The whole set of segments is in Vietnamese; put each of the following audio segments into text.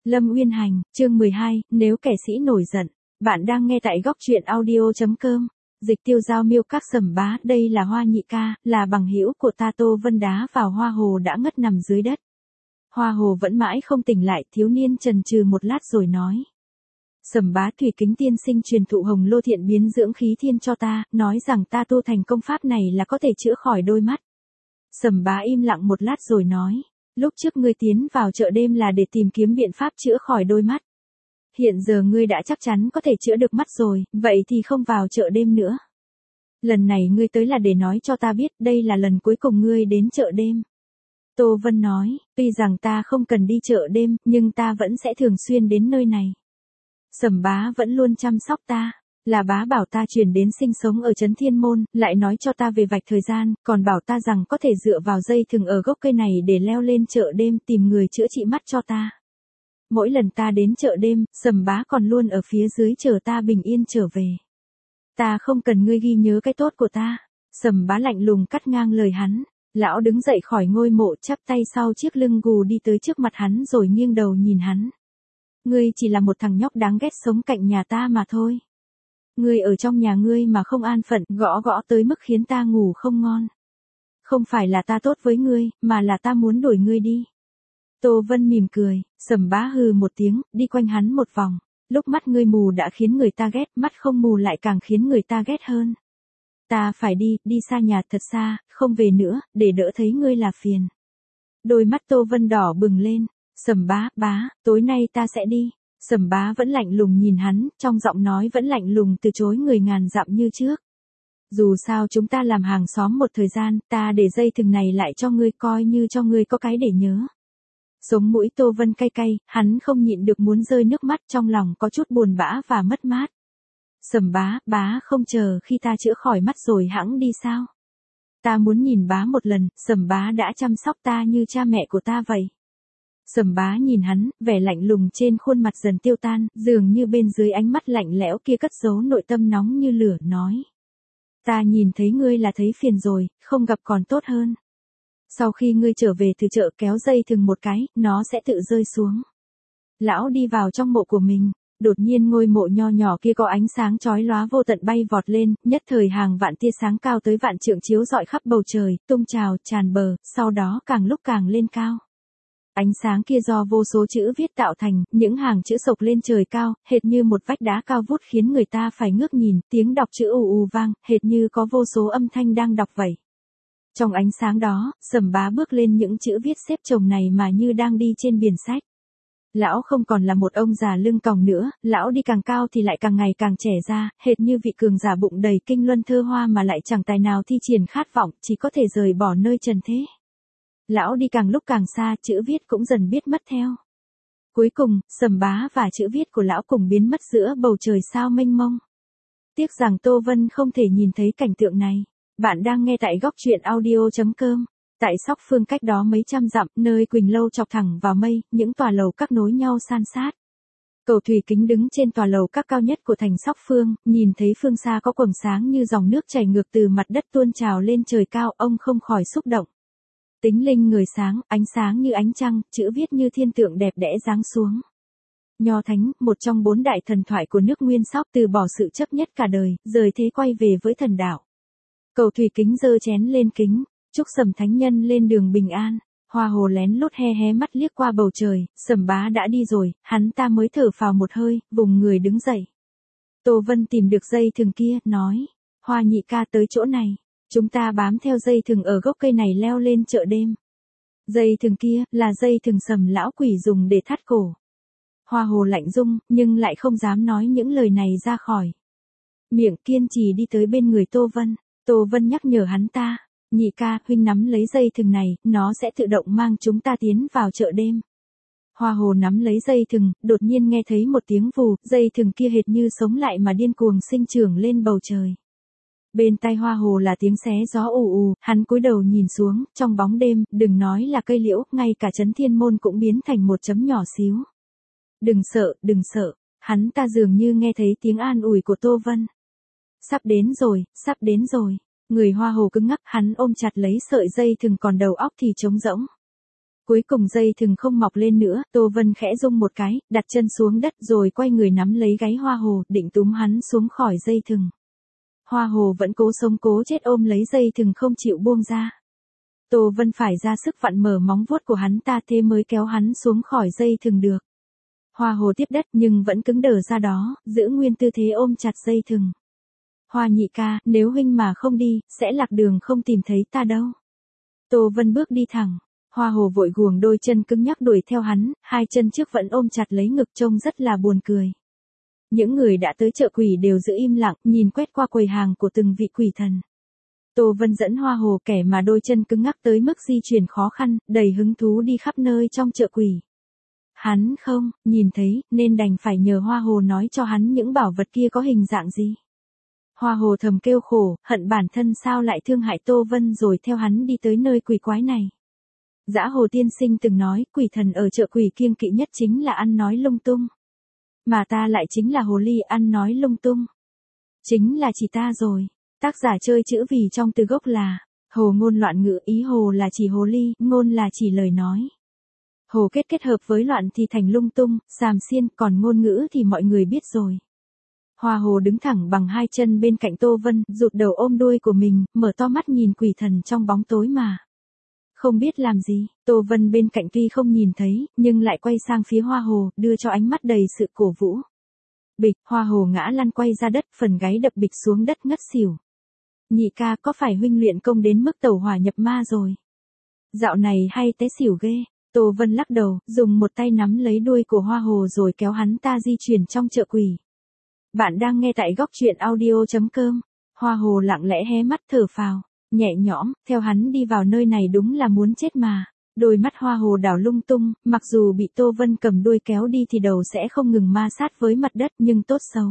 Lâm Uyên Hành, chương 12, nếu kẻ sĩ nổi giận. Bạn đang nghe tại góc truyện audio.com. Dịch tiêu giao miêu các sầm bá, đây là Hoa Nhị ca, là bằng hữu của ta. Tô Vân đá vào Hoa Hồ đã ngất nằm dưới đất. Hoa Hồ vẫn mãi không tỉnh lại, thiếu niên chần chừ một lát rồi nói. Sầm bá, Thủy Kính tiên sinh truyền thụ Hồng Lô Thiện biến dưỡng khí thiên cho ta, nói rằng ta tu thành công pháp này là có thể chữa khỏi đôi mắt. Sầm bá im lặng một lát rồi nói. Lúc trước ngươi tiến vào chợ đêm là để tìm kiếm biện pháp chữa khỏi đôi mắt. Hiện giờ ngươi đã chắc chắn có thể chữa được mắt rồi, vậy thì không vào chợ đêm nữa. Lần này ngươi tới là để nói cho ta biết đây là lần cuối cùng ngươi đến chợ đêm. Tô Vân nói, tuy rằng ta không cần đi chợ đêm, nhưng ta vẫn sẽ thường xuyên đến nơi này. Sầm bá vẫn luôn chăm sóc ta. Là bá bảo ta chuyển đến sinh sống ở Trấn Thiên Môn, lại nói cho ta về vạch thời gian, còn bảo ta rằng có thể dựa vào dây thừng ở gốc cây này để leo lên chợ đêm tìm người chữa trị mắt cho ta. Mỗi lần ta đến chợ đêm, sầm bá còn luôn ở phía dưới chờ ta bình yên trở về. Ta không cần ngươi ghi nhớ cái tốt của ta. Sầm bá lạnh lùng cắt ngang lời hắn. Lão đứng dậy khỏi ngôi mộ, chắp tay sau chiếc lưng gù đi tới trước mặt hắn rồi nghiêng đầu nhìn hắn. Ngươi chỉ là một thằng nhóc đáng ghét sống cạnh nhà ta mà thôi. Ngươi ở trong nhà ngươi mà không an phận, gõ gõ tới mức khiến ta ngủ không ngon. Không phải là ta tốt với ngươi, mà là ta muốn đuổi ngươi đi. Tô Vân mỉm cười, sầm bá hừ một tiếng, đi quanh hắn một vòng. Lúc mắt ngươi mù đã khiến người ta ghét, mắt không mù lại càng khiến người ta ghét hơn. Ta phải đi xa nhà thật xa, không về nữa, để đỡ thấy ngươi là phiền. Đôi mắt Tô Vân đỏ bừng lên, sầm bá, tối nay ta sẽ đi. Sầm bá vẫn lạnh lùng nhìn hắn, trong giọng nói vẫn lạnh lùng từ chối người ngàn dặm như trước. Dù sao chúng ta làm hàng xóm một thời gian, ta để dây thừng này lại cho ngươi coi như cho ngươi có cái để nhớ. Sống mũi Tô Vân cay cay, hắn không nhịn được muốn rơi nước mắt, trong lòng có chút buồn bã và mất mát. Sầm bá không chờ khi ta chữa khỏi mắt rồi hẵng đi sao? Ta muốn nhìn bá một lần, sầm bá đã chăm sóc ta như cha mẹ của ta vậy. Sầm bá nhìn hắn, vẻ lạnh lùng trên khuôn mặt dần tiêu tan, dường như bên dưới ánh mắt lạnh lẽo kia cất giấu nội tâm nóng như lửa, nói. Ta nhìn thấy ngươi là thấy phiền rồi, không gặp còn tốt hơn. Sau khi ngươi trở về từ chợ kéo dây thừng một cái, nó sẽ tự rơi xuống. Lão đi vào trong mộ của mình, đột nhiên ngôi mộ nho nhỏ kia có ánh sáng chói lóa vô tận bay vọt lên, nhất thời hàng vạn tia sáng cao tới vạn trượng chiếu rọi khắp bầu trời, tung trào, tràn bờ, sau đó càng lúc càng lên cao. Ánh sáng kia do vô số chữ viết tạo thành, những hàng chữ sộc lên trời cao, hệt như một vách đá cao vút khiến người ta phải ngước nhìn, tiếng đọc chữ ù vang, hệt như có vô số âm thanh đang đọc vậy. Trong ánh sáng đó, sầm bá bước lên những chữ viết xếp chồng này mà như đang đi trên biển sách. Lão không còn là một ông già lưng còng nữa, lão đi càng cao thì lại càng ngày càng trẻ ra, hệt như vị cường giả bụng đầy kinh luân thơ hoa mà lại chẳng tài nào thi triển khát vọng, chỉ có thể rời bỏ nơi trần thế. Lão đi càng lúc càng xa, chữ viết cũng dần biết mất theo. Cuối cùng, sầm bá và chữ viết của lão cùng biến mất giữa bầu trời sao mênh mông. Tiếc rằng Tô Vân không thể nhìn thấy cảnh tượng này. Bạn đang nghe tại góc truyện audio.com. Tại Sóc Phương cách đó mấy trăm dặm, nơi Quỳnh Lâu chọc thẳng vào mây, những tòa lầu các nối nhau san sát. Cầu Thủy Kính đứng trên tòa lầu các cao nhất của thành Sóc Phương, nhìn thấy phương xa có quầng sáng như dòng nước chảy ngược từ mặt đất tuôn trào lên trời cao, ông không khỏi xúc động. Tính linh người sáng, ánh sáng như ánh trăng, chữ viết như thiên tượng đẹp đẽ giáng xuống. Nho Thánh, một trong 4 đại thần thoại của nước Nguyên Sóc, từ bỏ sự chấp nhất cả đời, rời thế quay về với thần đạo. Cầu Thủy Kính giơ chén lên kính, chúc Sầm Thánh Nhân lên đường bình an. Hoa Hồ lén lút hé mắt liếc qua bầu trời, sầm bá đã đi rồi, hắn ta mới thở phào một hơi, vùng người đứng dậy. Tô Vân tìm được dây thừng kia, nói, Hoa Nhị ca tới chỗ này. Chúng ta bám theo dây thừng ở gốc cây này leo lên chợ đêm. Dây thừng kia, là dây thừng Sầm lão quỷ dùng để thắt cổ. Hoa Hồ lạnh rung, nhưng lại không dám nói những lời này ra khỏi miệng, kiên trì đi tới bên người Tô Vân. Tô Vân nhắc nhở hắn ta, Nhị ca, huynh nắm lấy dây thừng này, nó sẽ tự động mang chúng ta tiến vào chợ đêm. Hoa Hồ nắm lấy dây thừng, đột nhiên nghe thấy một tiếng vù, dây thừng kia hệt như sống lại mà điên cuồng sinh trưởng lên bầu trời. Bên tai Hoa Hồ là tiếng xé gió ù, hắn cúi đầu nhìn xuống, trong bóng đêm, đừng nói là cây liễu, ngay cả Trấn Thiên Môn cũng biến thành một chấm nhỏ xíu. Đừng sợ, hắn ta dường như nghe thấy tiếng an ủi của Tô Vân. Sắp đến rồi. Người Hoa Hồ cứng ngắc, hắn ôm chặt lấy sợi dây thừng còn đầu óc thì trống rỗng. Cuối cùng dây thừng không mọc lên nữa, Tô Vân khẽ rung một cái, đặt chân xuống đất rồi quay người nắm lấy gáy Hoa Hồ, định túm hắn xuống khỏi dây thừng. Hoa Hồ vẫn cố sống cố chết ôm lấy dây thừng không chịu buông ra. Tô Vân phải ra sức vặn mở móng vuốt của hắn ta thế mới kéo hắn xuống khỏi dây thừng được. Hoa Hồ tiếp đất nhưng vẫn cứng đờ ra đó, giữ nguyên tư thế ôm chặt dây thừng. Hoa nhị ca, nếu huynh mà không đi, sẽ lạc đường không tìm thấy ta đâu. Tô Vân bước đi thẳng. Hoa Hồ vội guồng đôi chân cứng nhắc đuổi theo hắn, hai chân trước vẫn ôm chặt lấy ngực trông rất là buồn cười. Những người đã tới chợ quỷ đều giữ im lặng, nhìn quét qua quầy hàng của từng vị quỷ thần. Tô Vân dẫn Hoa Hồ kẻ mà đôi chân cứng ngắc tới mức di chuyển khó khăn, đầy hứng thú đi khắp nơi trong chợ quỷ. Hắn không, nhìn thấy, nên đành phải nhờ Hoa Hồ nói cho hắn những bảo vật kia có hình dạng gì. Hoa Hồ thầm kêu khổ, hận bản thân sao lại thương hại Tô Vân rồi theo hắn đi tới nơi quỷ quái này. Dã Hồ tiên sinh từng nói, quỷ thần ở chợ quỷ kiêng kỵ nhất chính là ăn nói lung tung. Mà ta lại chính là hồ ly ăn nói lung tung. Chính là chỉ ta rồi. Tác giả chơi chữ vì trong từ gốc là hồ ngôn loạn ngữ, ý hồ là chỉ hồ ly, ngôn là chỉ lời nói. Hồ kết hợp với loạn thì thành lung tung, xàm xiên, còn ngôn ngữ thì mọi người biết rồi. Hoa Hồ đứng thẳng bằng hai chân bên cạnh Tô Vân, rụt đầu ôm đuôi của mình, mở to mắt nhìn quỷ thần trong bóng tối mà. Không biết làm gì, Tô Vân bên cạnh tuy không nhìn thấy, nhưng lại quay sang phía Hoa Hồ, đưa cho ánh mắt đầy sự cổ vũ. Bịch, Hoa Hồ ngã lăn quay ra đất, phần gáy đập bịch xuống đất ngất xỉu. Nhị ca, có phải huynh luyện công đến mức tẩu hỏa nhập ma rồi? Dạo này hay té xỉu ghê. Tô Vân lắc đầu, dùng một tay nắm lấy đuôi của Hoa Hồ rồi kéo hắn ta di chuyển trong chợ quỷ. Bạn đang nghe tại góc truyện audio.com. Hoa Hồ lặng lẽ hé mắt thở phào, nhẹ nhõm, theo hắn đi vào nơi này đúng là muốn chết mà. Đôi mắt Hoa Hồ đảo lung tung, mặc dù bị Tô Vân cầm đuôi kéo đi thì đầu sẽ không ngừng ma sát với mặt đất nhưng tốt xấu.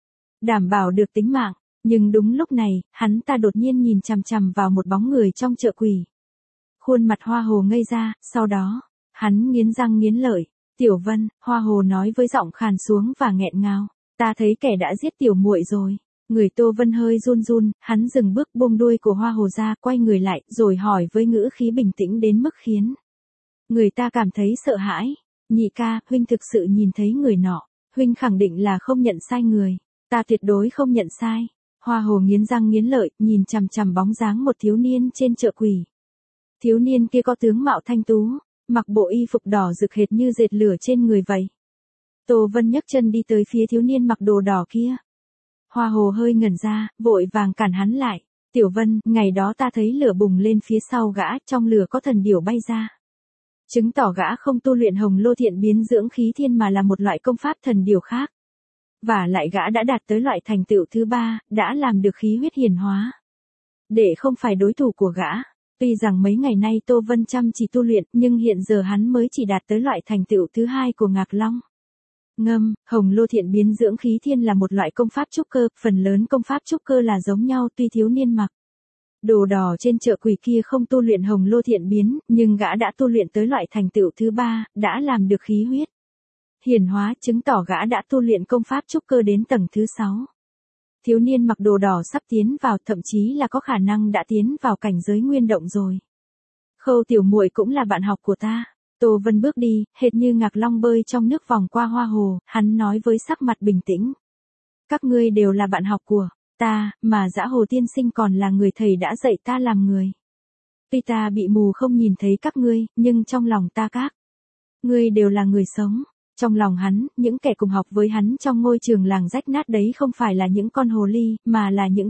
Đảm bảo được tính mạng, nhưng đúng lúc này, hắn ta đột nhiên nhìn chằm chằm vào một bóng người trong chợ quỷ. Khuôn mặt Hoa Hồ ngây ra, sau đó, hắn nghiến răng nghiến lợi. Tiểu Vân, Hoa Hồ nói với giọng khàn xuống và nghẹn ngào. Ta thấy kẻ đã giết tiểu muội rồi. Người Tô Vân hơi run run, hắn dừng bước buông đuôi của Hoa Hồ ra, quay người lại, rồi hỏi với ngữ khí bình tĩnh đến mức khiến người ta cảm thấy sợ hãi. Nhị ca, huynh thực sự nhìn thấy người nọ. Huynh khẳng định là không nhận sai người. Ta tuyệt đối không nhận sai. Hoa Hồ nghiến răng nghiến lợi, nhìn chằm chằm bóng dáng một thiếu niên trên chợ quỷ. Thiếu niên kia có tướng mạo thanh tú, mặc bộ y phục đỏ rực hệt như dệt lửa trên người vậy. Tô Vân nhấc chân đi tới phía thiếu niên mặc đồ đỏ kia. Hoa Hồ hơi ngẩn ra, vội vàng cản hắn lại. Tiểu Vân, ngày đó ta thấy lửa bùng lên phía sau gã, trong lửa có thần điểu bay ra. Chứng tỏ gã không tu luyện Hồng Lô Thiện Biến Dưỡng Khí Thiên mà là một loại công pháp thần điểu khác. Và lại gã đã đạt tới loại thành tựu thứ 3, đã làm được khí huyết hiển hóa. Để không phải đối thủ của gã. Tuy rằng mấy ngày nay Tô Vân chăm chỉ tu luyện, nhưng hiện giờ hắn mới chỉ đạt tới loại thành tựu thứ 2 của Ngạc Long. Hồng Lô Thiện Biến Dưỡng Khí Thiên là một loại công pháp trúc cơ, phần lớn công pháp trúc cơ là giống nhau tuy thiếu niên mặc đồ đỏ trên chợ quỷ kia không tu luyện Hồng Lô Thiện Biến, nhưng gã đã tu luyện tới loại thành tựu thứ 3, đã làm được khí huyết hiển hóa, chứng tỏ gã đã tu luyện công pháp trúc cơ đến tầng thứ 6. Thiếu niên mặc đồ đỏ sắp tiến vào, thậm chí là có khả năng đã tiến vào cảnh giới nguyên động rồi. Khâu tiểu muội cũng là bạn học của ta. Tô Vân bước đi, hệt như Ngạc Long bơi trong nước vòng qua Hoa Hồ, hắn nói với sắc mặt bình tĩnh. Các ngươi đều là bạn học của ta, mà Dã Hồ tiên sinh còn là người thầy đã dạy ta làm người. Tuy ta bị mù không nhìn thấy các ngươi, nhưng trong lòng ta các ngươi đều là người sống. Trong lòng hắn, những kẻ cùng học với hắn trong ngôi trường làng rách nát đấy không phải là những con hồ ly, mà là những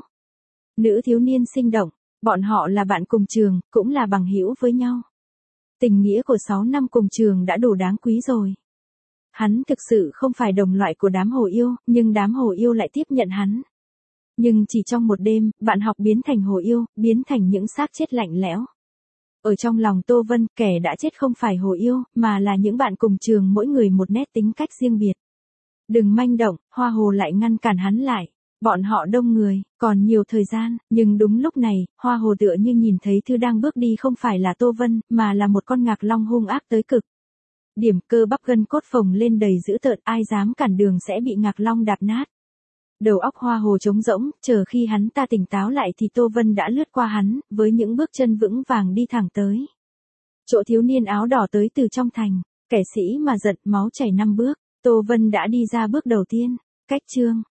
nữ thiếu niên sinh động. Bọn họ là bạn cùng trường, cũng là bằng hữu với nhau. Tình nghĩa của 6 năm cùng trường đã đủ đáng quý rồi. Hắn thực sự không phải đồng loại của đám hồ yêu, nhưng đám hồ yêu lại tiếp nhận hắn. Nhưng chỉ trong một đêm, bạn học biến thành hồ yêu, biến thành những xác chết lạnh lẽo. Ở trong lòng Tô Vân, kẻ đã chết không phải hồ yêu, mà là những bạn cùng trường mỗi người một nét tính cách riêng biệt. Đừng manh động, Hoa Hồ lại ngăn cản hắn lại. Bọn họ đông người, còn nhiều thời gian, nhưng đúng lúc này, Hoa Hồ tựa như nhìn thấy thứ đang bước đi không phải là Tô Vân, mà là một con Ngạc Long hung ác tới cực. Điểm cơ bắp gân cốt phồng lên đầy dữ tợn, ai dám cản đường sẽ bị Ngạc Long đạp nát. Đầu óc Hoa Hồ trống rỗng, chờ khi hắn ta tỉnh táo lại thì Tô Vân đã lướt qua hắn, với những bước chân vững vàng đi thẳng tới. Chỗ thiếu niên áo đỏ tới từ trong thành, kẻ sĩ mà giận máu chảy 5 bước, Tô Vân đã đi ra bước đầu tiên. Cách chương